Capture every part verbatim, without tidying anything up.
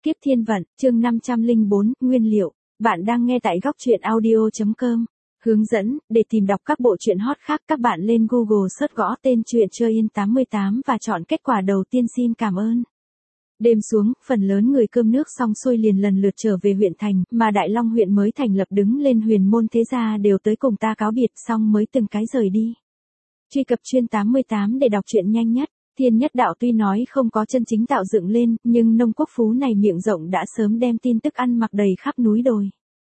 Kiếp thiên vận, chương năm trăm lẻ bốn, nguyên liệu. Bạn đang nghe tại góc truyện audio chấm com. Hướng dẫn, để tìm đọc các bộ truyện hot khác các bạn lên Google search gõ tên truyện Chơi Yên tám mươi tám và chọn kết quả đầu tiên. Xin cảm ơn. Đêm xuống, phần lớn người cơm nước xong xuôi liền lần lượt trở về huyện thành, mà Đại Long huyện mới thành lập đứng lên huyền môn thế gia đều tới cùng ta cáo biệt xong mới từng cái rời đi. Truy cập chuyên tám mươi tám để đọc truyện nhanh nhất. Thiên Nhất Đạo tuy nói không có chân chính tạo dựng lên, nhưng nông quốc phú này miệng rộng đã sớm đem tin tức ăn mặc đầy khắp núi đồi.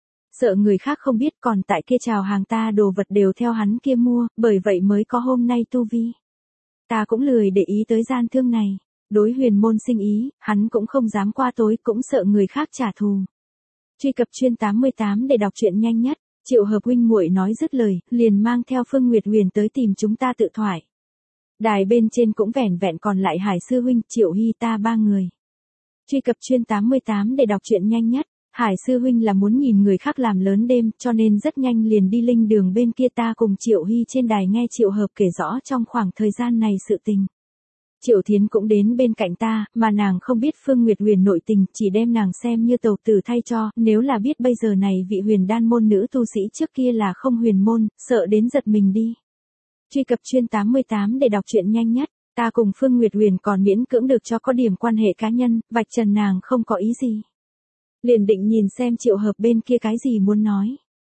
Sợ người khác không biết còn tại kia chào hàng ta đồ vật đều theo hắn kia mua, bởi vậy mới có hôm nay tu vi. Ta cũng lười để ý tới gian thương này. Đối huyền môn sinh ý, hắn cũng không dám qua tối, cũng sợ người khác trả thù. Truy cập chuyên tám mươi tám để đọc truyện nhanh nhất. Triệu Hợp huynh muội nói dứt lời, liền mang theo Phương Nguyệt Huyền tới tìm chúng ta tự thoại. Đài bên trên cũng vẻn vẹn còn lại Hải sư huynh, Triệu Hy ta ba người. Truy cập chuyên tám mươi tám để đọc truyện nhanh nhất. Hải sư huynh là muốn nhìn người khác làm lớn đêm, cho nên rất nhanh liền đi linh đường bên kia. Ta cùng Triệu Hy trên đài nghe Triệu Hợp kể rõ trong khoảng thời gian này sự tình. Triệu Thiến cũng đến bên cạnh ta, mà nàng không biết Phương Nguyệt Huyền nội tình, chỉ đem nàng xem như tàu tử thay cho, nếu là biết bây giờ này vị huyền đan môn nữ tu sĩ trước kia là không huyền môn, sợ đến giật mình đi. Truy cập chuyên tám mươi tám để đọc truyện nhanh nhất. Ta cùng Phương Nguyệt Huyền còn miễn cưỡng được cho có điểm quan hệ cá nhân, vạch trần nàng không có ý gì. Liền định nhìn xem Triệu Hợp bên kia cái gì muốn nói.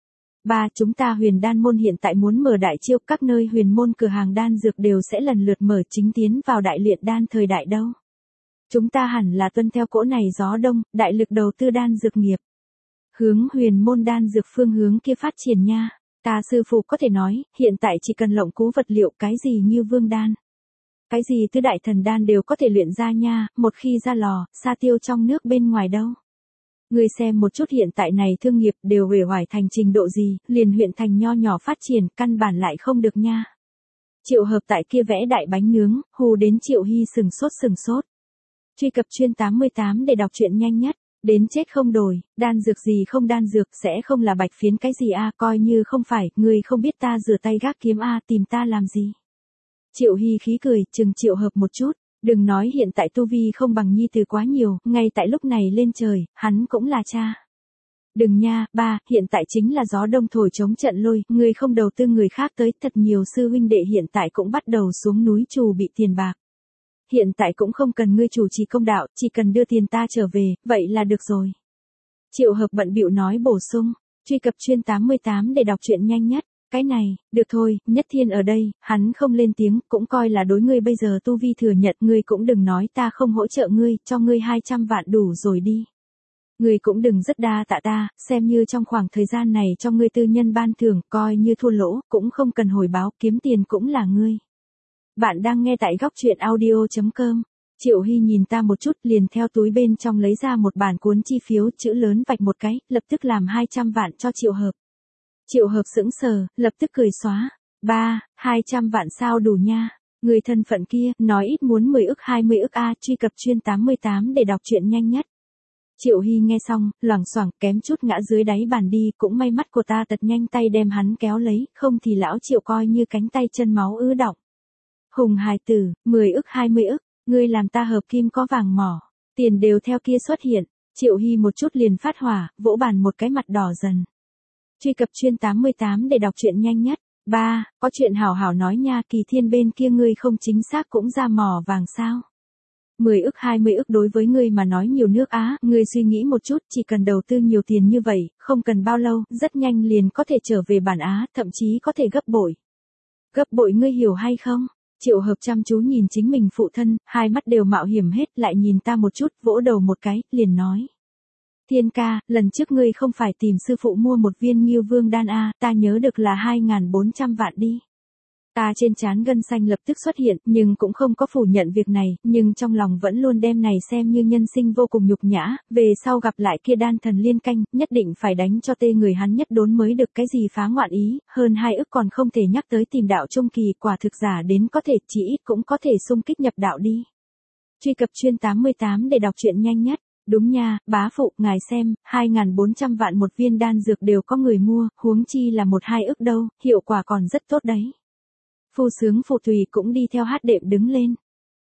Ba, chúng ta huyền đan môn hiện tại muốn mở đại chiêu, các nơi huyền môn cửa hàng đan dược đều sẽ lần lượt mở chính tiến vào đại luyện đan thời đại đâu. Chúng ta hẳn là tuân theo cỗ này gió đông, đại lực đầu tư đan dược nghiệp. Hướng huyền môn đan dược phương hướng kia phát triển nha. Ta sư phụ có thể nói, hiện tại chỉ cần lộng cú vật liệu cái gì như vương đan. Cái gì tứ đại thần đan đều có thể luyện ra nha, một khi ra lò, sa tiêu trong nước bên ngoài đâu. Người xem một chút hiện tại này thương nghiệp đều uể oải thành trình độ gì, liền huyện thành nho nhỏ phát triển, căn bản lại không được nha. Triệu Hợp tại kia vẽ đại bánh nướng, hù đến Triệu Hy sừng sốt sừng sốt. Truy cập chuyên tám mươi tám để đọc truyện nhanh nhất. Đến chết không đổi, đan dược gì không đan dược sẽ không là bạch phiến cái gì a, coi như không phải, người không biết ta rửa tay gác kiếm a, tìm ta làm gì. Triệu Hy khí cười, chừng Triệu Hợp một chút, đừng nói hiện tại tu vi không bằng nhi từ quá nhiều, ngay tại lúc này lên trời, hắn cũng là cha. Đừng nha, ba, hiện tại chính là gió đông thổi chống trận lôi, người không đầu tư người khác tới, thật nhiều sư huynh đệ hiện tại cũng bắt đầu xuống núi trù bị tiền bạc. Hiện tại cũng không cần ngươi chủ trì công đạo, chỉ cần đưa tiền ta trở về, vậy là được rồi. Triệu Hợp bận bịu nói bổ sung, truy cập chuyên tám mươi tám để đọc truyện nhanh nhất. Cái này, được thôi, Nhất Thiên ở đây, hắn không lên tiếng, cũng coi là đối ngươi bây giờ tu vi thừa nhận, ngươi cũng đừng nói ta không hỗ trợ ngươi, cho ngươi hai trăm vạn đủ rồi đi. Ngươi cũng đừng rất đa tạ ta, xem như trong khoảng thời gian này cho ngươi tư nhân ban thưởng, coi như thua lỗ, cũng không cần hồi báo, kiếm tiền cũng là ngươi. Bạn đang nghe tại góc truyện audio chấm com. Triệu Hy nhìn ta một chút liền theo túi bên trong lấy ra một bản cuốn chi phiếu, chữ lớn vạch một cái, lập tức làm hai trăm vạn cho Triệu Hợp. Triệu Hợp sững sờ, lập tức cười xóa. Ba, hai trăm vạn sao đủ nha. Người thân phận kia, nói ít muốn mười ức hai mươi ức a, truy cập chuyên tám mươi tám để đọc truyện nhanh nhất. Triệu Hy nghe xong, loảng xoảng kém chút ngã dưới đáy bàn đi, cũng may mắt của ta tật nhanh tay đem hắn kéo lấy, không thì lão Triệu coi như cánh tay chân máu ứ đọng. Hùng hài tử, mười ức hai mươi ức, ngươi làm ta hợp kim có vàng mỏ, tiền đều theo kia xuất hiện. Triệu Hy một chút liền phát hỏa, vỗ bàn một cái mặt đỏ dần. Truy cập chuyên tám mươi tám để đọc truyện nhanh nhất. Ba, có chuyện hảo hảo nói nha, Kỳ Thiên bên kia ngươi không chính xác cũng ra mỏ vàng sao? mười ức hai mươi ức đối với ngươi mà nói nhiều nước á, ngươi suy nghĩ một chút, chỉ cần đầu tư nhiều tiền như vậy, không cần bao lâu, rất nhanh liền có thể trở về bản Á, thậm chí có thể gấp bội. Gấp bội ngươi hiểu hay không? Triệu Hợp chăm chú nhìn chính mình phụ thân, hai mắt đều mạo hiểm hết, lại nhìn ta một chút, vỗ đầu một cái, liền nói. Thiên ca, lần trước ngươi không phải tìm sư phụ mua một viên Ngưu Vương đan a, ta nhớ được là hai nghìn bốn trăm vạn đi. Ta trên trán gân xanh lập tức xuất hiện, nhưng cũng không có phủ nhận việc này, nhưng trong lòng vẫn luôn đem này xem như nhân sinh vô cùng nhục nhã, về sau gặp lại kia đan thần liên canh, nhất định phải đánh cho tê người hắn nhất đốn mới được cái gì phá ngoạn ý, hơn hai ức còn không thể nhắc tới tìm đạo trung kỳ, quả thực giả đến có thể chỉ ít cũng có thể xung kích nhập đạo đi. Truy cập chuyên tám mươi tám để đọc truyện nhanh nhất. Đúng nha, bá phụ, ngài xem, hai nghìn bốn trăm vạn một viên đan dược đều có người mua, huống chi là một hai ức đâu, hiệu quả còn rất tốt đấy. Phu sướng phụ tùy cũng đi theo hát đệm đứng lên.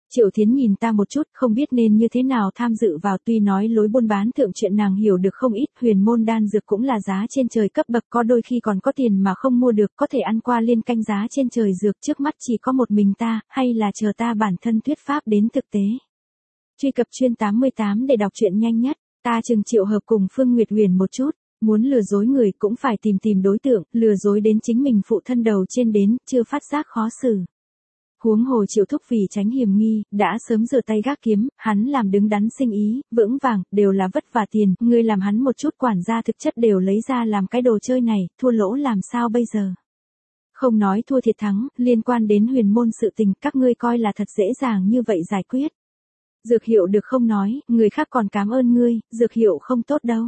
Triệu Thiến nhìn ta một chút, không biết nên như thế nào tham dự vào, tuy nói lối buôn bán thượng chuyện nàng hiểu được không ít, huyền môn đan dược cũng là giá trên trời cấp bậc, có đôi khi còn có tiền mà không mua được, có thể ăn qua liên canh giá trên trời dược, trước mắt chỉ có một mình ta, hay là chờ ta bản thân thuyết pháp đến thực tế. Truy cập chuyên tám mươi tám để đọc truyện nhanh nhất, ta chừng Triệu Hợp cùng Phương Nguyệt Huyền một chút. Muốn lừa dối người cũng phải tìm tìm đối tượng, lừa dối đến chính mình phụ thân đầu trên đến, chưa phát giác khó xử. Huống hồ Triệu Thúc vì tránh hiểm nghi, đã sớm rửa tay gác kiếm, hắn làm đứng đắn sinh ý, vững vàng, đều là vất vả tiền, ngươi làm hắn một chút quản gia thực chất đều lấy ra làm cái đồ chơi này, thua lỗ làm sao bây giờ? Không nói thua thiệt thắng, liên quan đến huyền môn sự tình, các ngươi coi là thật dễ dàng như vậy giải quyết. Dược hiệu được không nói, người khác còn cảm ơn ngươi, dược hiệu không tốt đâu.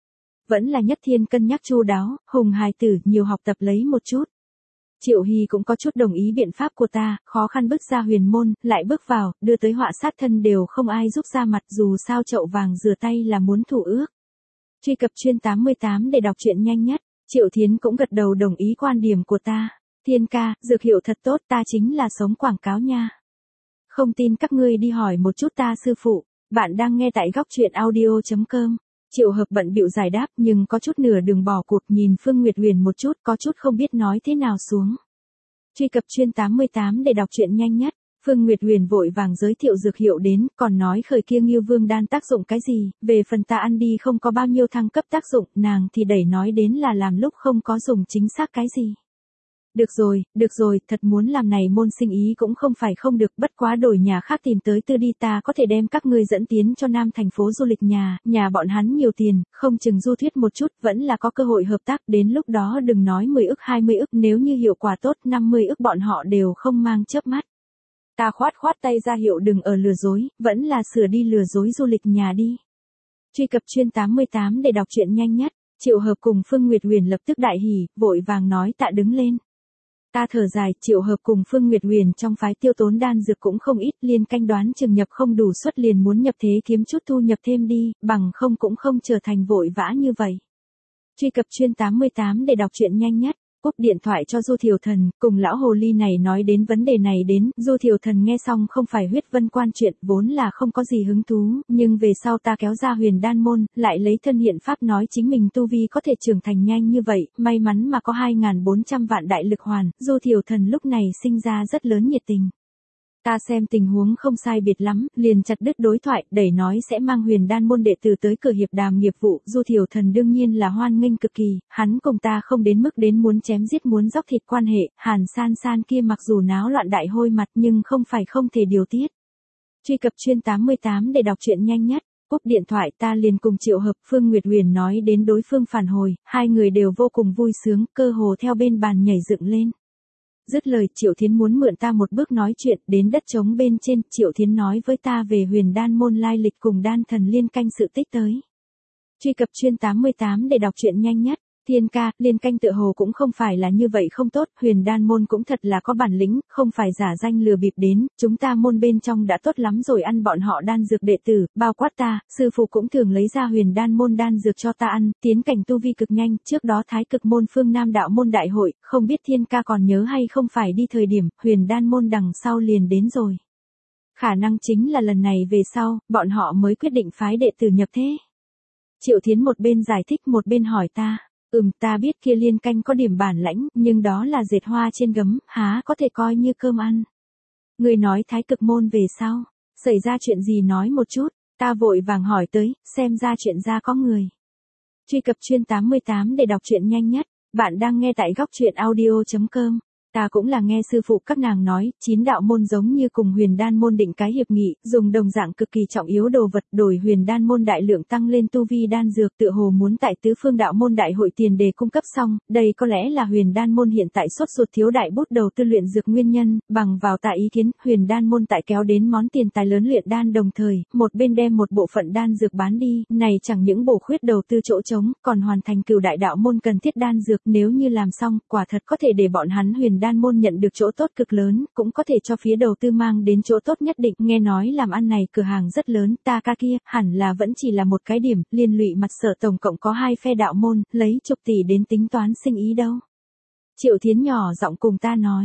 Vẫn là Nhất Thiên cân nhắc chu đáo, Hùng hài tử, nhiều học tập lấy một chút. Triệu Hy cũng có chút đồng ý biện pháp của ta, khó khăn bước ra huyền môn, lại bước vào, đưa tới họa sát thân đều không ai giúp ra mặt, dù sao chậu vàng rửa tay là muốn thủ ước. Truy cập chuyên tám mươi tám để đọc truyện nhanh nhất, Triệu Thiến cũng gật đầu đồng ý quan điểm của ta. Thiên ca, dược hiệu thật tốt, ta chính là sống quảng cáo nha. Không tin các ngươi đi hỏi một chút ta sư phụ, bạn đang nghe tại góc truyện audio chấm com. Triệu Hợp bận bịu giải đáp nhưng có chút nửa đường bỏ cuộc, nhìn Phương Nguyệt Huyền một chút, có chút không biết nói thế nào xuống. Truy cập chuyên tám mươi tám để đọc truyện nhanh nhất, Phương Nguyệt Huyền vội vàng giới thiệu dược hiệu đến, còn nói khởi kia Ngưu Vương đan tác dụng cái gì, về phần ta ăn đi không có bao nhiêu thăng cấp tác dụng, nàng thì đẩy nói đến là làm lúc không có dùng chính xác cái gì. Được rồi, được rồi, thật muốn làm này môn sinh ý cũng không phải không được, bất quá đổi nhà khác tìm tới tư đi, ta có thể đem các ngươi dẫn tiến cho Nam thành phố du lịch nhà, nhà bọn hắn nhiều tiền, không chừng du thuyết một chút, vẫn là có cơ hội hợp tác, đến lúc đó đừng nói mười ức hai mươi ức, nếu như hiệu quả tốt năm mươi ức bọn họ đều không mang chớp mắt. Ta khoát khoát tay ra hiệu đừng ở lừa dối, vẫn là sửa đi lừa dối du lịch nhà đi. Truy cập chuyên tám mươi tám để đọc truyện nhanh nhất, Triệu Hợp cùng Phương Nguyệt Huyền lập tức đại hỉ, vội vàng nói tạ đứng lên. Ta thở dài, Triệu Hợp cùng Phương Nguyệt Huyền trong phái tiêu tốn đan dược cũng không ít, liên canh đoán chừng nhập không đủ suất liền muốn nhập thế kiếm chút thu nhập thêm đi, bằng không cũng không trở thành vội vã như vậy. Truy cập chuyên tám mươi tám để đọc truyện nhanh nhất, cúp điện thoại cho Du Thiều Thần, cùng lão hồ ly này nói đến vấn đề này đến, Du Thiều Thần nghe xong không phải huyết vân quan chuyện, vốn là không có gì hứng thú, nhưng về sau ta kéo ra huyền đan môn, lại lấy thân hiện pháp nói chính mình tu vi có thể trưởng thành nhanh như vậy, may mắn mà có hai nghìn bốn trăm vạn đại lực hoàn, Du Thiều Thần lúc này sinh ra rất lớn nhiệt tình. Ta xem tình huống không sai biệt lắm, liền chặt đứt đối thoại, đẩy nói sẽ mang huyền đan môn đệ tử tới cửa hiệp đàm nghiệp vụ, Du Thiều Thần đương nhiên là hoan nghênh cực kỳ, hắn cùng ta không đến mức đến muốn chém giết muốn dóc thịt quan hệ, Hàn San San kia mặc dù náo loạn đại hôi mặt nhưng không phải không thể điều tiết. Truy cập chuyên tám mươi tám để đọc truyện nhanh nhất, cúp điện thoại ta liền cùng Triệu Hợp Phương Nguyệt Huyền nói đến đối phương phản hồi, hai người đều vô cùng vui sướng, cơ hồ theo bên bàn nhảy dựng lên. Dứt lời, Triệu Thiến muốn mượn ta một bước nói chuyện, đến đất trống bên trên, Triệu Thiến nói với ta về huyền đan môn lai lịch cùng đan thần liên canh sự tích tới. Truy cập chuyên tám mươi tám để đọc truyện nhanh nhất, Thiên ca, liên canh tựa hồ cũng không phải là như vậy không tốt, huyền đan môn cũng thật là có bản lĩnh, không phải giả danh lừa bịp đến, chúng ta môn bên trong đã tốt lắm rồi ăn bọn họ đan dược đệ tử, bao quát ta, sư phụ cũng thường lấy ra huyền đan môn đan dược cho ta ăn, tiến cảnh tu vi cực nhanh, trước đó thái cực môn phương Nam đạo môn đại hội, không biết Thiên ca còn nhớ hay không phải đi thời điểm, huyền đan môn đằng sau liền đến rồi. Khả năng chính là lần này về sau, bọn họ mới quyết định phái đệ tử nhập thế. Triệu Thiến một bên giải thích một bên hỏi ta. Ừm, ta biết kia liên canh có điểm bản lãnh, nhưng đó là dệt hoa trên gấm, há có thể coi như cơm ăn. Người nói thái cực môn về sau, xảy ra chuyện gì nói một chút, ta vội vàng hỏi tới, xem ra chuyện ra có người. Truy cập chuyên tám mươi tám để đọc truyện nhanh nhất, bạn đang nghe tại góc truyện audio chấm com. Ta cũng là nghe sư phụ các nàng nói, chín đạo môn giống như cùng huyền đan môn định cái hiệp nghị, dùng đồng dạng cực kỳ trọng yếu đồ vật đổi huyền đan môn đại lượng tăng lên tu vi đan dược, tựa hồ muốn tại tứ phương đạo môn đại hội tiền đề cung cấp xong, đây có lẽ là huyền đan môn hiện tại sốt ruột thiếu đại bút đầu tư luyện dược nguyên nhân, bằng vào tại ý kiến, huyền đan môn tại kéo đến món tiền tài lớn luyện đan đồng thời, một bên đem một bộ phận đan dược bán đi, này chẳng những bổ khuyết đầu tư chỗ trống, còn hoàn thành cửu đại đạo môn cần thiết đan dược, nếu như làm xong, quả thật có thể để bọn hắn huyền đan môn nhận được chỗ tốt cực lớn, cũng có thể cho phía đầu tư mang đến chỗ tốt nhất định, nghe nói làm ăn này cửa hàng rất lớn, ta ca kia, hẳn là vẫn chỉ là một cái điểm, liên lụy mặt sở tổng cộng có hai phe đạo môn, lấy chục tỷ đến tính toán sinh ý đâu. Triệu Thiến nhỏ giọng cùng ta nói,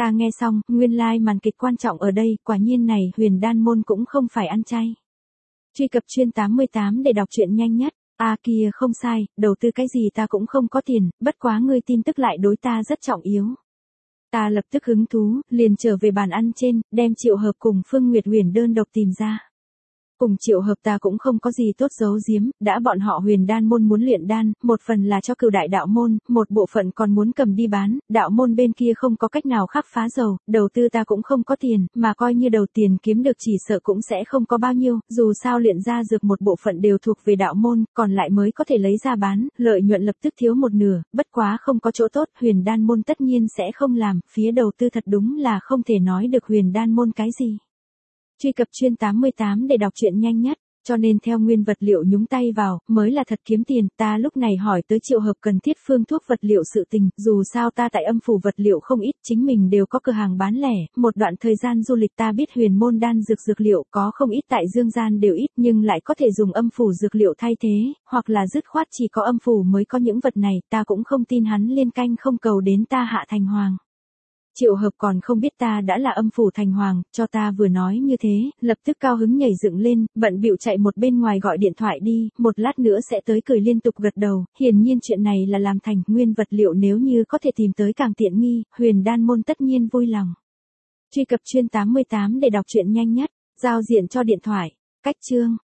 Ta nghe xong, nguyên lai like màn kịch quan trọng ở đây, quả nhiên này Huyền Đan môn cũng không phải ăn chay. Truy cập chuyên tám mươi tám để đọc truyện nhanh nhất. À kìa không sai, đầu tư cái gì ta cũng không có tiền, bất quá ngươi tin tức lại đối ta rất trọng yếu. Ta lập tức hứng thú, liền trở về bàn ăn trên, đem Triệu Hợp cùng Phương Nguyệt Huyền đơn độc tìm ra. Cùng Triệu Hợp ta cũng không có gì tốt giấu giếm, đã bọn họ Huyền Đan môn muốn luyện đan, một phần là cho Cửu Đại đạo môn, một bộ phận còn muốn cầm đi bán, đạo môn bên kia không có cách nào khác phá dầu, đầu tư ta cũng không có tiền, mà coi như đầu tiền kiếm được chỉ sợ cũng sẽ không có bao nhiêu, dù sao luyện ra dược một bộ phận đều thuộc về đạo môn, còn lại mới có thể lấy ra bán, lợi nhuận lập tức thiếu một nửa, bất quá không có chỗ tốt, Huyền Đan môn tất nhiên sẽ không làm, phía đầu tư thật đúng là không thể nói được Huyền Đan môn cái gì. Truy cập chuyên tám mươi tám để đọc truyện nhanh nhất, cho nên theo nguyên vật liệu nhúng tay vào, mới là thật kiếm tiền, ta lúc này hỏi tới Triệu Hợp cần thiết phương thuốc vật liệu sự tình, dù sao ta tại âm phủ vật liệu không ít, chính mình đều có cửa hàng bán lẻ, một đoạn thời gian du lịch ta biết huyền môn đan dược dược liệu có không ít tại dương gian đều ít nhưng lại có thể dùng âm phủ dược liệu thay thế, hoặc là dứt khoát chỉ có âm phủ mới có những vật này, ta cũng không tin hắn liên canh không cầu đến ta hạ thành hoàng. Triệu Hợp còn không biết ta đã là âm phủ thành hoàng, cho ta vừa nói như thế, lập tức cao hứng nhảy dựng lên, bận bịu chạy một bên ngoài gọi điện thoại đi, một lát nữa sẽ tới cười liên tục gật đầu, hiển nhiên chuyện này là làm thành, nguyên vật liệu nếu như có thể tìm tới càng tiện nghi, Huyền Đan môn tất nhiên vui lòng. Truy cập chuyên tám mươi tám để đọc truyện nhanh nhất, giao diện cho điện thoại, cách chương.